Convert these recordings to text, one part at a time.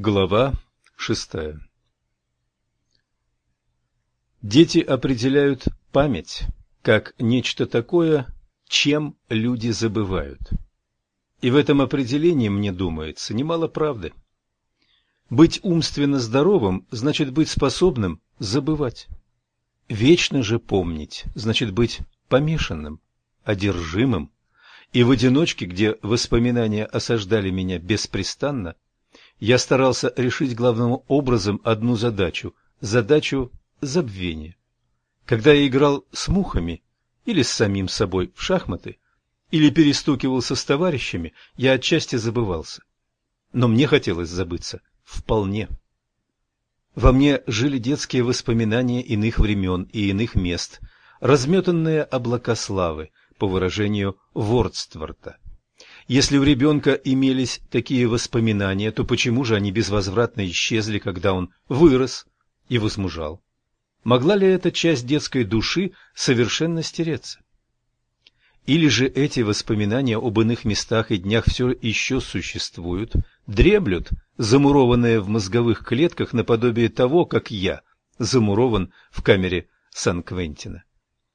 Глава 6. Дети определяют память как нечто такое, чем люди забывают. И в этом определении, мне думается, немало правды. Быть умственно здоровым значит быть способным забывать. Вечно же помнить значит быть помешанным, одержимым. И в одиночке, где воспоминания осаждали меня беспрестанно, я старался решить главным образом одну задачу – задачу забвения. Когда я играл с мухами или с самим собой в шахматы, или перестукивался с товарищами, я отчасти забывался. Но мне хотелось забыться вполне. Во мне жили детские воспоминания иных времен и иных мест, разметанные облака славы, по выражению Вордсворта. Если у ребенка имелись такие воспоминания, то почему же они безвозвратно исчезли, когда он вырос и возмужал? Могла ли эта часть детской души совершенно стереться? Или же эти воспоминания об иных местах и днях все еще существуют, дреблют, замурованные в мозговых клетках наподобие того, как я замурован в камере Сан-Квентина?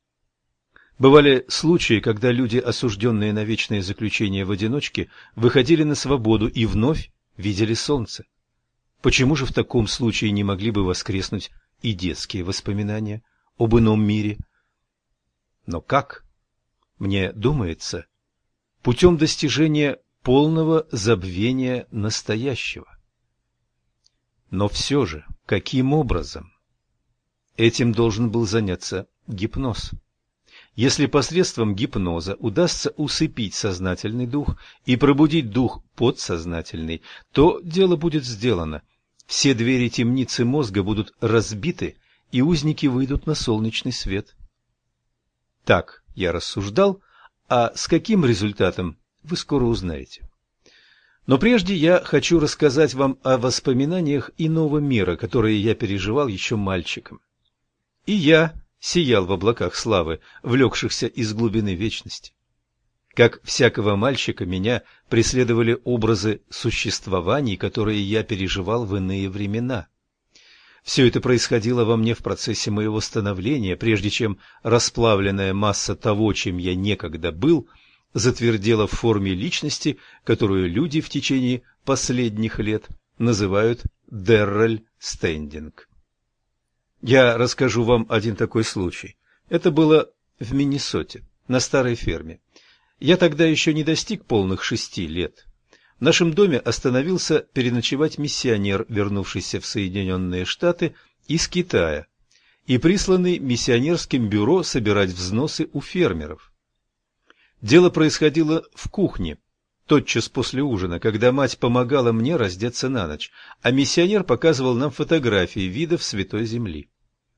Бывали случаи, когда люди, осужденные на вечное заключение в одиночке, выходили на свободу и вновь видели солнце. Почему же в таком случае не могли бы воскреснуть и детские воспоминания об ином мире? Но как? Мне думается, путем достижения полного забвения настоящего. Но все же, каким образом? Этим должен был заняться гипноз. Если посредством гипноза удастся усыпить сознательный дух и пробудить дух подсознательный, то дело будет сделано. Все двери темницы мозга будут разбиты, и узники выйдут на солнечный свет. Так я рассуждал, а с каким результатом вы скоро узнаете. Но прежде я хочу рассказать вам о воспоминаниях иного мира, которые я переживал еще мальчиком. И я сиял в облаках славы, влекшихся из глубины вечности. Как всякого мальчика, меня преследовали образы существований, которые я переживал в иные времена. Все это происходило во мне в процессе моего становления, прежде чем расплавленная масса того, чем я некогда был, затвердела в форме личности, которую люди в течение последних лет называют Деррель Стендинг. Я расскажу вам один такой случай. Это было в Миннесоте, на старой ферме. Я тогда еще не достиг полных 6 лет. В нашем доме остановился переночевать миссионер, вернувшийся в Соединенные Штаты из Китая, и присланный миссионерским бюро собирать взносы у фермеров. Дело происходило в кухне, тотчас после ужина, когда мать помогала мне раздеться на ночь, а миссионер показывал нам фотографии видов Святой Земли.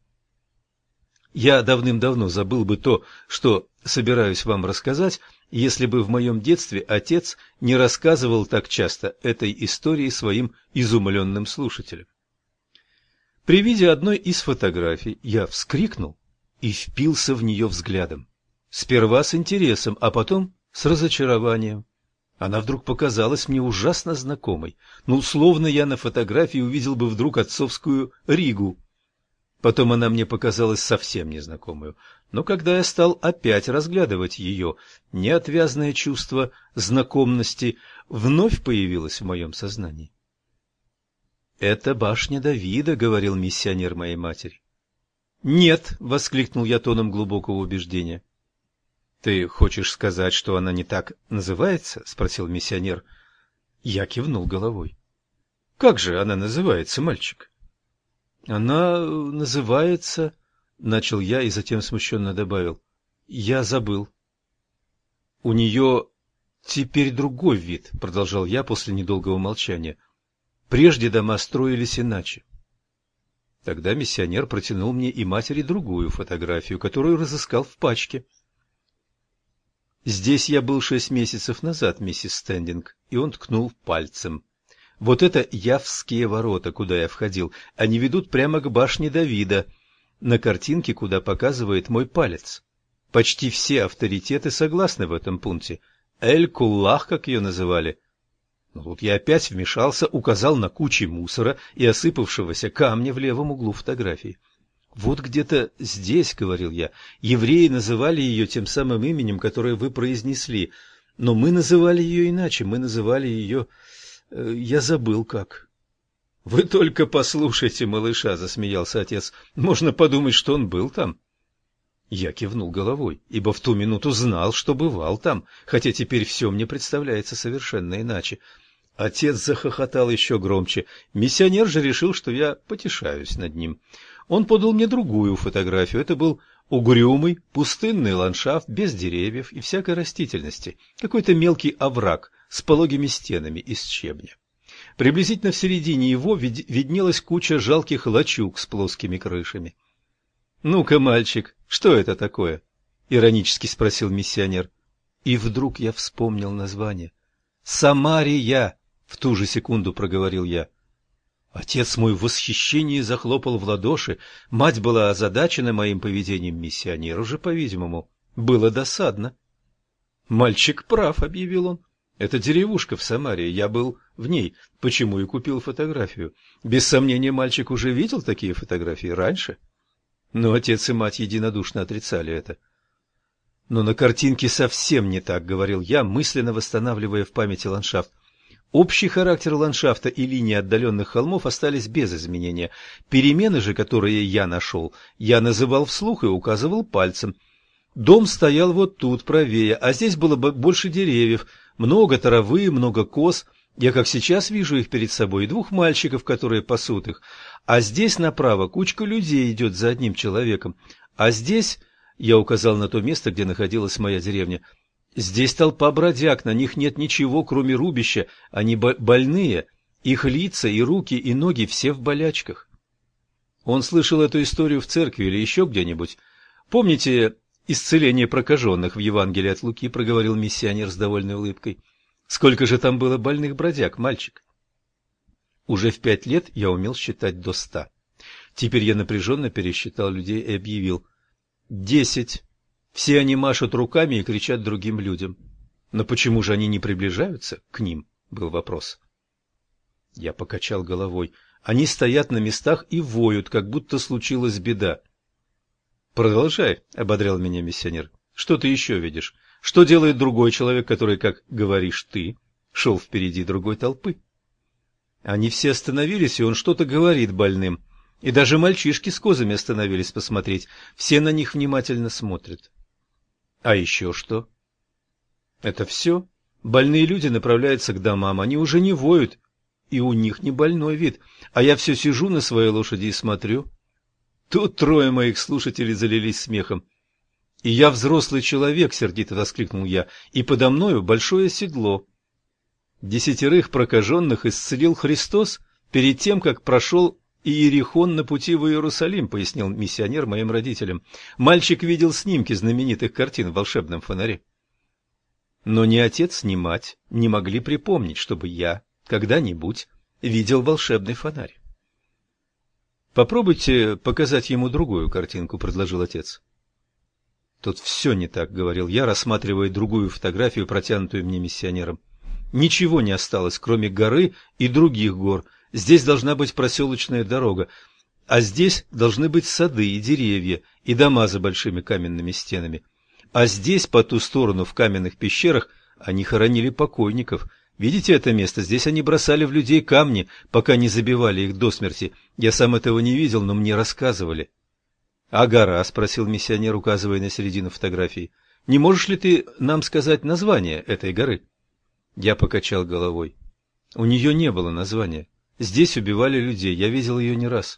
Я давным-давно забыл бы то, что собираюсь вам рассказать, если бы в моем детстве отец не рассказывал так часто этой истории своим изумленным слушателям. При виде одной из фотографий я вскрикнул и впился в нее взглядом. Сперва с интересом, а потом с разочарованием. Она вдруг показалась мне ужасно знакомой, словно я на фотографии увидел бы вдруг отцовскую Ригу. Потом она мне показалась совсем незнакомую, но когда я стал опять разглядывать ее, неотвязное чувство знакомости вновь появилось в моем сознании. «Это башня Давида», — говорил миссионер моей матери. «Нет», — воскликнул я тоном глубокого убеждения. «Ты хочешь сказать, что она не так называется?» — спросил миссионер. Я кивнул головой. «Как же она называется, мальчик?» «Она называется...» — начал я и затем смущенно добавил. «Я забыл». «У нее теперь другой вид», — продолжал я после недолгого молчания. «Прежде дома строились иначе». Тогда миссионер протянул мне и матери другую фотографию, которую разыскал в пачке. «Здесь я был 6 месяцев назад, миссис Стендинг», и он ткнул пальцем. «Вот это Явские ворота, куда я входил. Они ведут прямо к башне Давида, на картинке, куда показывает мой палец. Почти все авторитеты согласны в этом пункте. Эль-Куллах, как ее называли». Но тут я опять вмешался, указал на кучи мусора и осыпавшегося камня в левом углу фотографии. «Вот где-то здесь, — говорил я, — евреи называли ее тем самым именем, которое вы произнесли, но мы называли ее иначе, мы называли ее... я забыл как». «Вы только послушайте малыша, — засмеялся отец, — можно подумать, что он был там». Я кивнул головой, ибо в ту минуту знал, что бывал там, хотя теперь все мне представляется совершенно иначе. Отец захохотал еще громче. Миссионер же решил, что я потешаюсь над ним. Он подал мне другую фотографию. Это был угрюмый, пустынный ландшафт, без деревьев и всякой растительности. Какой-то мелкий овраг с пологими стенами из щебня. Приблизительно в середине его виднелась куча жалких лачуг с плоскими крышами. «Ну-ка, мальчик, что это такое?» — иронически спросил миссионер. И вдруг я вспомнил название. «Самария!» — в ту же секунду проговорил я. Отец мой в восхищении захлопал в ладоши. Мать была озадачена моим поведением, миссионеру же, по-видимому, было досадно. «Мальчик прав», — объявил он. «Это деревушка в Самарии, я был в ней, почему и купил фотографию. Без сомнения, мальчик уже видел такие фотографии раньше». Но отец и мать единодушно отрицали это. «Но на картинке совсем не так», — говорил я, мысленно восстанавливая в памяти ландшафт. Общий характер ландшафта и линии отдаленных холмов остались без изменения. Перемены же, которые я нашел, я называл вслух и указывал пальцем. Дом стоял вот тут, правее, а здесь было больше деревьев, много травы, много коз. Я, как сейчас, вижу их перед собой, и двух мальчиков, которые пасут их. А здесь направо кучка людей идет за одним человеком. А здесь, я указал на то место, где находилась моя деревня, здесь толпа бродяг, на них нет ничего, кроме рубища. Они больные, их лица и руки и ноги все в болячках. Он слышал эту историю в церкви или еще где-нибудь. Помните исцеление прокаженных в Евангелии от Луки, проговорил миссионер с довольной улыбкой. Сколько же там было больных бродяг, мальчик? Уже в 5 лет я умел считать до 100. Теперь я напряженно пересчитал людей и объявил: 10. Все они машут руками и кричат другим людям. Но почему же они не приближаются к ним? Был вопрос. Я покачал головой. Они стоят на местах и воют, как будто случилась беда. Продолжай, ободрял меня миссионер. Что ты еще видишь? Что делает другой человек, который, как говоришь ты, шел впереди другой толпы? Они все остановились, и он что-то говорит больным. И даже мальчишки с козами остановились посмотреть. Все на них внимательно смотрят. А еще что? Это все. Больные люди направляются к домам, они уже не воют, и у них не больной вид. А я все сижу на своей лошади и смотрю. Тут 3 моих слушателей залились смехом. «И я взрослый человек», — сердито воскликнул я, — «и подо мною большое седло». 10 прокаженных исцелил Христос перед тем, как прошел Иерихон на пути в Иерусалим, пояснил миссионер моим родителям. Мальчик видел снимки знаменитых картин в волшебном фонаре. Но ни отец, ни мать не могли припомнить, чтобы я когда-нибудь видел волшебный фонарь. «Попробуйте показать ему другую картинку», — предложил отец. «Тут все не так», — говорил я, рассматривая другую фотографию, протянутую мне миссионером. «Ничего не осталось, кроме горы и других гор. Здесь должна быть проселочная дорога, а здесь должны быть сады и деревья, и дома за большими каменными стенами. А здесь, по ту сторону, в каменных пещерах, они хоронили покойников. Видите это место? Здесь они бросали в людей камни, пока не забивали их до смерти. Я сам этого не видел, но мне рассказывали». «А гора?» — спросил миссионер, указывая на середину фотографии. «Не можешь ли ты нам сказать название этой горы?» Я покачал головой. У нее не было названия. Здесь убивали людей, я видел ее не раз.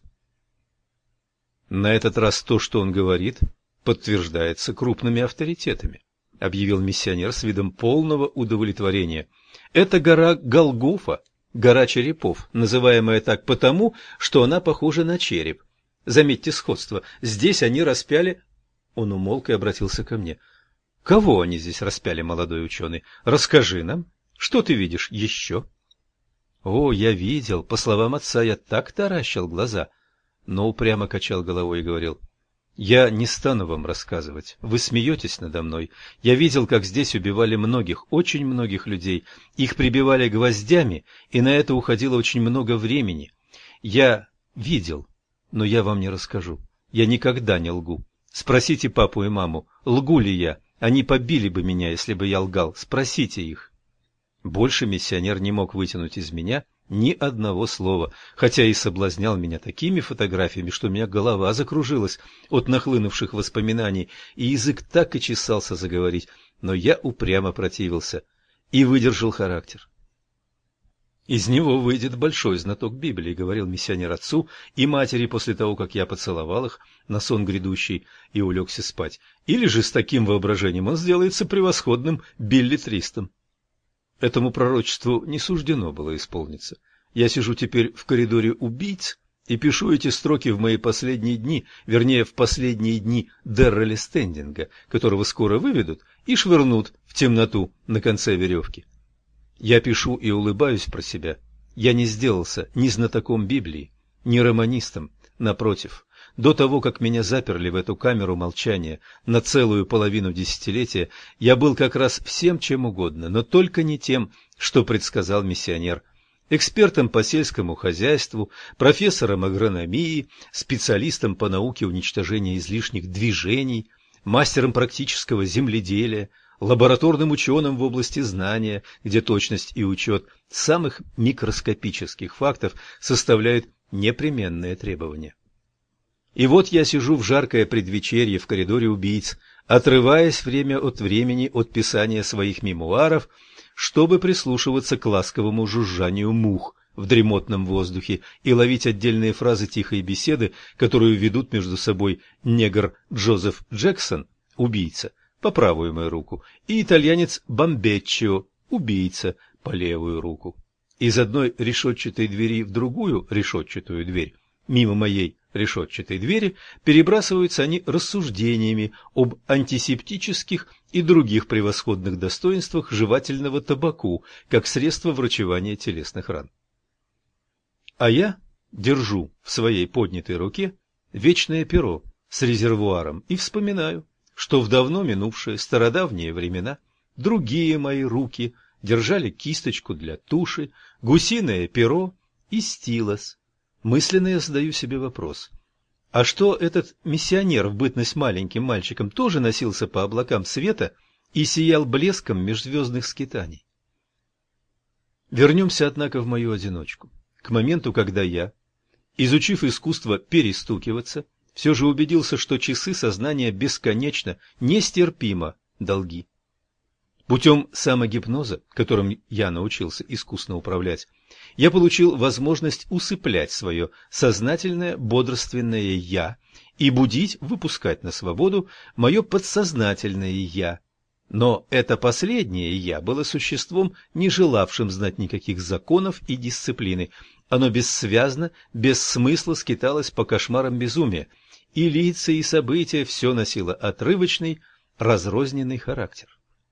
На этот раз то, что он говорит, подтверждается крупными авторитетами, объявил миссионер с видом полного удовлетворения. Это гора Голгофа, гора черепов, называемая так потому, что она похожа на череп. Заметьте сходство. Здесь они распяли... Он умолк и обратился ко мне. Кого они здесь распяли, молодой ученый? Расскажи нам. Что ты видишь еще? О, я видел. По словам отца, я так таращил глаза. Но упрямо качал головой и говорил. Я не стану вам рассказывать. Вы смеетесь надо мной. Я видел, как здесь убивали многих, очень многих людей. Их прибивали гвоздями, и на это уходило очень много времени. Я видел, но я вам не расскажу. Я никогда не лгу. Спросите папу и маму, лгу ли я. Они побили бы меня, если бы я лгал. Спросите их. Больше миссионер не мог вытянуть из меня ни одного слова, хотя и соблазнял меня такими фотографиями, что у меня голова закружилась от нахлынувших воспоминаний, и язык так и чесался заговорить, но я упрямо противился и выдержал характер. «Из него выйдет большой знаток Библии», — говорил миссионер отцу и матери после того, как я поцеловал их на сон грядущий и улегся спать. «Или же с таким воображением он сделается превосходным беллетристом». Этому пророчеству не суждено было исполниться. Я сижу теперь в коридоре убийц и пишу эти строки в мои последние дни, вернее, в последние дни Дерреля Стендинга, которого скоро выведут и швырнут в темноту на конце веревки. Я пишу и улыбаюсь про себя. Я не сделался ни знатоком Библии, ни романистом. Напротив, до того, как меня заперли в эту камеру молчания на целую половину десятилетия, я был как раз всем чем угодно, но только не тем, что предсказал миссионер. Экспертом по сельскому хозяйству, профессором агрономии, специалистом по науке уничтожения излишних движений, мастером практического земледелия, лабораторным ученым в области знания, где точность и учет самых микроскопических фактов составляют непременные требования. И вот я сижу в жаркое предвечерье в коридоре убийц, отрываясь время от времени от писания своих мемуаров, чтобы прислушиваться к ласковому жужжанию мух в дремотном воздухе и ловить отдельные фразы тихой беседы, которую ведут между собой негр Джозеф Джексон, убийца, по правую мою руку, и итальянец Бамбеччио, убийца, по левую руку. Из одной решетчатой двери в другую решетчатую дверь, мимо моей решетчатой двери, перебрасываются они рассуждениями об антисептических и других превосходных достоинствах жевательного табаку как средство врачевания телесных ран. А я держу в своей поднятой руке вечное перо с резервуаром и вспоминаю, что в давно минувшие стародавние времена другие мои руки держали кисточку для туши, гусиное перо и стилос. Мысленно я задаю себе вопрос: а что этот миссионер в бытность маленьким мальчиком тоже носился по облакам света и сиял блеском межзвездных скитаний? Вернемся, однако, в мою одиночку, к моменту, когда я, изучив искусство перестукиваться, все же убедился, что часы сознания бесконечно, нестерпимо долги. Путем самогипноза, которым я научился искусно управлять, я получил возможность усыплять свое сознательное бодрственное «я» и будить, выпускать на свободу мое подсознательное «я». Но это последнее «я» было существом, не желавшим знать никаких законов и дисциплины. Оно бессвязно, без смысла скиталось по кошмарам безумия, и лица, и события все носило отрывочный, разрозненный характер.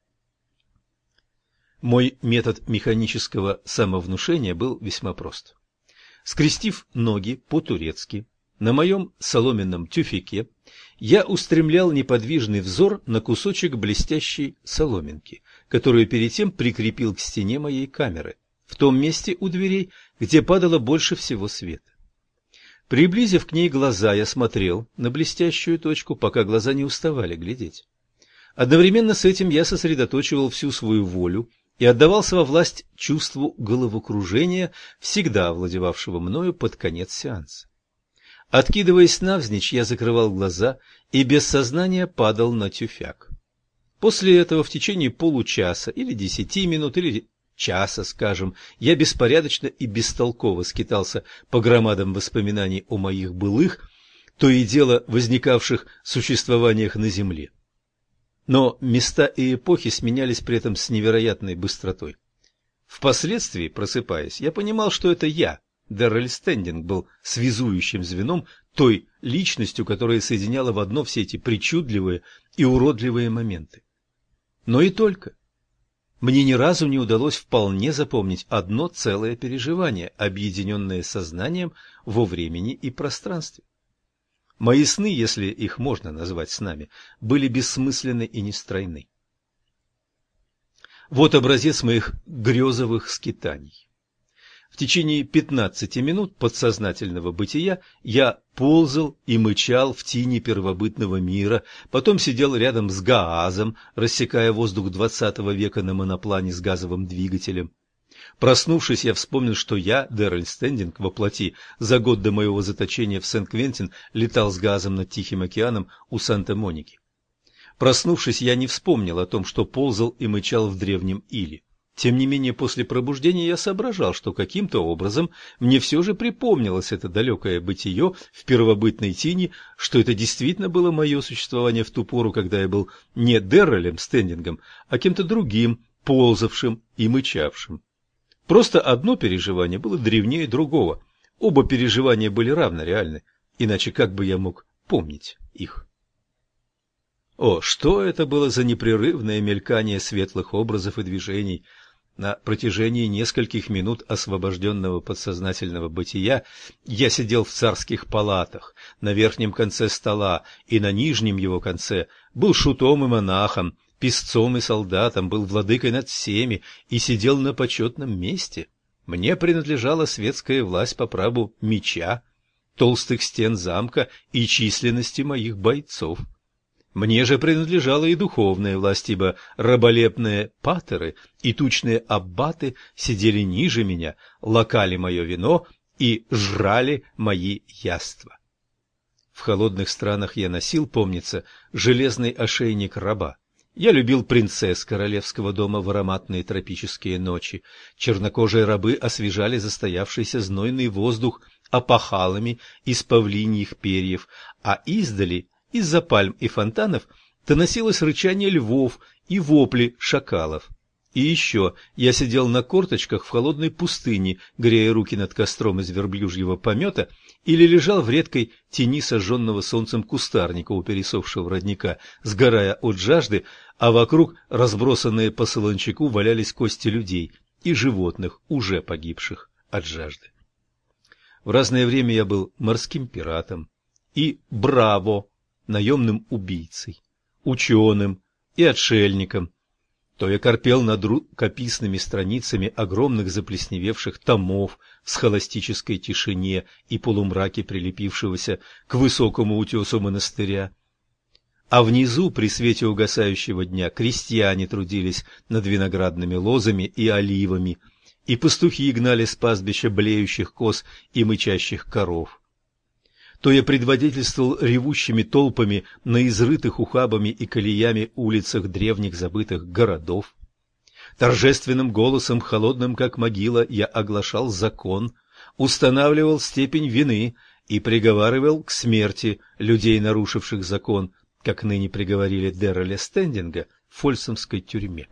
Мой метод механического самовнушения был весьма прост. Скрестив ноги по-турецки, на моем соломенном тюфяке я устремлял неподвижный взор на кусочек блестящей соломинки, которую перед тем прикрепил к стене моей камеры, в том месте у дверей, где падало больше всего света. Приблизив к ней глаза, я смотрел на блестящую точку, пока глаза не уставали глядеть. Одновременно с этим я сосредоточивал всю свою волю и отдавался во власть чувству головокружения, всегда овладевавшего мною под конец сеанса. Откидываясь навзничь, я закрывал глаза и без сознания падал на тюфяк. После этого в течение получаса или 10 минут или часа, скажем, я беспорядочно и бестолково скитался по громадам воспоминаний о моих былых, то и дело возникавших существованиях на земле. Но места и эпохи сменялись при этом с невероятной быстротой. Впоследствии, просыпаясь, я понимал, что это я, Деррель Стендинг, был связующим звеном, той личностью, которая соединяла в одно все эти причудливые и уродливые моменты. Но и только. Мне ни разу не удалось вполне запомнить одно целое переживание, объединенное сознанием во времени и пространстве. Мои сны, если их можно назвать снами, были бессмысленны и нестройны. Вот образец моих грезовых скитаний. В течение 15 минут подсознательного бытия я ползал и мычал в тени первобытного мира, потом сидел рядом с Гаазом, рассекая воздух XX века на моноплане с газовым двигателем. Проснувшись, я вспомнил, что я, Дэррель Стендинг, во плоти, за год до моего заточения в Сен-Квентин летал с Гаазом над Тихим океаном у Санта-Моники. Проснувшись, я не вспомнил о том, что ползал и мычал в древнем Иле. Тем не менее, после пробуждения я соображал, что каким-то образом мне все же припомнилось это далекое бытие в первобытной тени, что это действительно было мое существование в ту пору, когда я был не Дэррелем Стендингом, а кем-то другим, ползавшим и мычавшим. Просто одно переживание было древнее другого. Оба переживания были равно реальны, иначе как бы я мог помнить их? О, что это было за непрерывное мелькание светлых образов и движений! На протяжении нескольких минут освобожденного подсознательного бытия я сидел в царских палатах, на верхнем конце стола и на нижнем его конце, был шутом и монахом, писцом и солдатом, был владыкой над всеми и сидел на почетном месте. Мне принадлежала светская власть по праву меча, толстых стен замка и численности моих бойцов. Мне же принадлежала и духовная власть, ибо раболепные патеры и тучные аббаты сидели ниже меня, лакали мое вино и жрали мои яства. В холодных странах я носил, помнится, железный ошейник раба. Я любил принцесс королевского дома в ароматные тропические ночи. Чернокожие рабы освежали застоявшийся знойный воздух опахалами из павлиньих перьев, а издали, из-за пальм и фонтанов, доносилось рычание львов и вопли шакалов. И еще я сидел на корточках в холодной пустыне, грея руки над костром из верблюжьего помета, или лежал в редкой тени сожженного солнцем кустарника у пересохшего родника, сгорая от жажды, а вокруг, разбросанные по солончаку, валялись кости людей и животных, уже погибших от жажды. В разное время я был морским пиратом и браво, наемным убийцей, ученым и отшельником. То я корпел над рукописными страницами огромных заплесневевших томов в схоластической тишине и полумраке прилепившегося к высокому утесу монастыря. А внизу, при свете угасающего дня, крестьяне трудились над виноградными лозами и оливами, и пастухи гнали с пастбища блеющих коз и мычащих коров. То я предводительствовал ревущими толпами на изрытых ухабами и колеями улицах древних забытых городов. Торжественным голосом, холодным как могила, я оглашал закон, устанавливал степень вины и приговаривал к смерти людей, нарушивших закон, как ныне приговорили Дэрреля Стендинга в фольсомской тюрьме.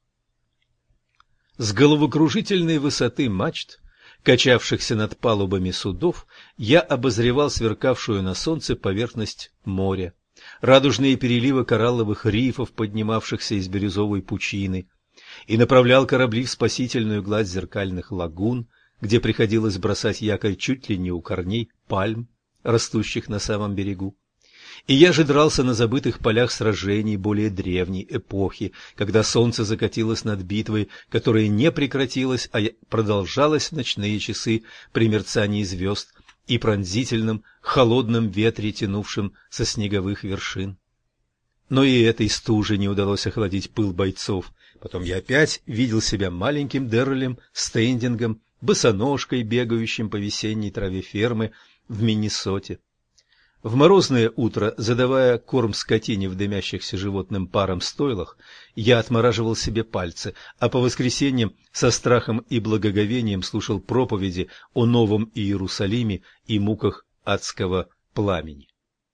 С головокружительной высоты мачт, качавшихся над палубами судов, я обозревал сверкавшую на солнце поверхность моря, радужные переливы коралловых рифов, поднимавшихся из бирюзовой пучины, и направлял корабли в спасительную гладь зеркальных лагун, где приходилось бросать якорь чуть ли не у корней пальм, растущих на самом берегу. И я же дрался на забытых полях сражений более древней эпохи, когда солнце закатилось над битвой, которая не прекратилась, а продолжалась в ночные часы при мерцании звезд и пронзительном холодном ветре, тянувшем со снеговых вершин. Но и этой стуже не удалось охладить пыл бойцов. Потом я опять видел себя маленьким Дэррелем Стендингом, босоножкой, бегающим по весенней траве фермы в Миннесоте. В морозное утро, задавая корм скотине в дымящихся животным паром стойлах, я отмораживал себе пальцы, а по воскресеньям со страхом и благоговением слушал проповеди о Новом Иерусалиме и муках адского пламени.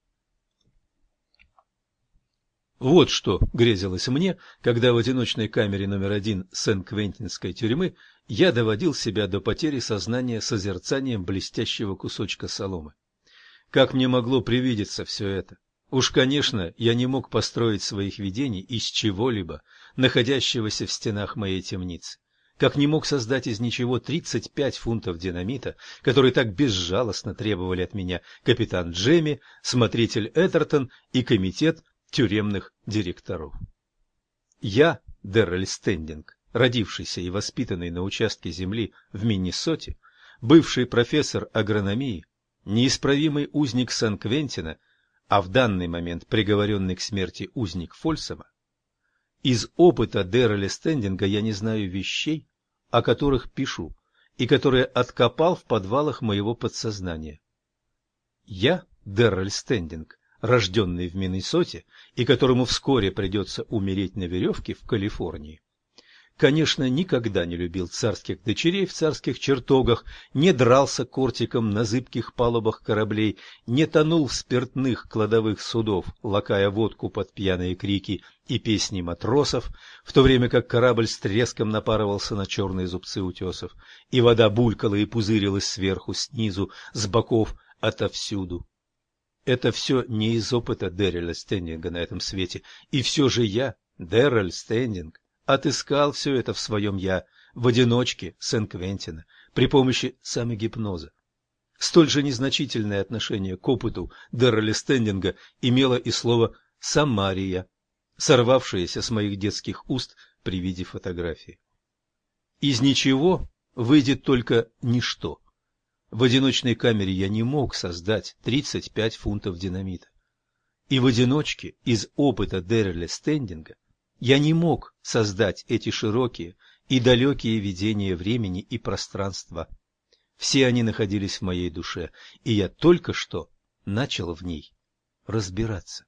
Вот что грезилось мне, когда в одиночной камере номер 1 Сен-Квентинской тюрьмы я доводил себя до потери сознания созерцанием блестящего кусочка соломы. Как мне могло привидеться все это? Уж, конечно, я не мог построить своих видений из чего-либо, находящегося в стенах моей темницы. как не мог создать из ничего 35 фунтов динамита, которые так безжалостно требовали от меня капитан Джемми, смотритель Эттертон и комитет тюремных директоров. Я, Деррель Стендинг, родившийся и воспитанный на участке земли в Миннесоте, бывший профессор агрономии, неисправимый узник Сан-Квентина, а в данный момент приговоренный к смерти узник Фольсома, из опыта Дерреля Стендинга я не знаю вещей, о которых пишу, и которые откопал в подвалах моего подсознания. Я, Деррель Стендинг, рожденный в Миннесоте и которому вскоре придется умереть на веревке в Калифорнии, конечно, никогда не любил царских дочерей в царских чертогах, не дрался кортиком на зыбких палубах кораблей, не тонул в спиртных кладовых судов, лакая водку под пьяные крики и песни матросов, в то время как корабль с треском напарывался на черные зубцы утесов, и вода булькала и пузырилась сверху, снизу, с боков, отовсюду. Это все не из опыта Дерреля Стендинга на этом свете, и все же я, Деррель Стендинг, отыскал все это в своем «я», в одиночке Сен-Квентина, при помощи самогипноза. Столь же незначительное отношение к опыту Дерреля Стендинга имело и слово «Самария», сорвавшееся с моих детских уст при виде фотографии. Из ничего выйдет только ничто. В одиночной камере я не мог создать 35 фунтов динамита. И в одиночке из опыта Дерреля Стендинга я не мог создать эти широкие и далекие видения времени и пространства. Все они находились в моей душе, и я только что начал в ней разбираться.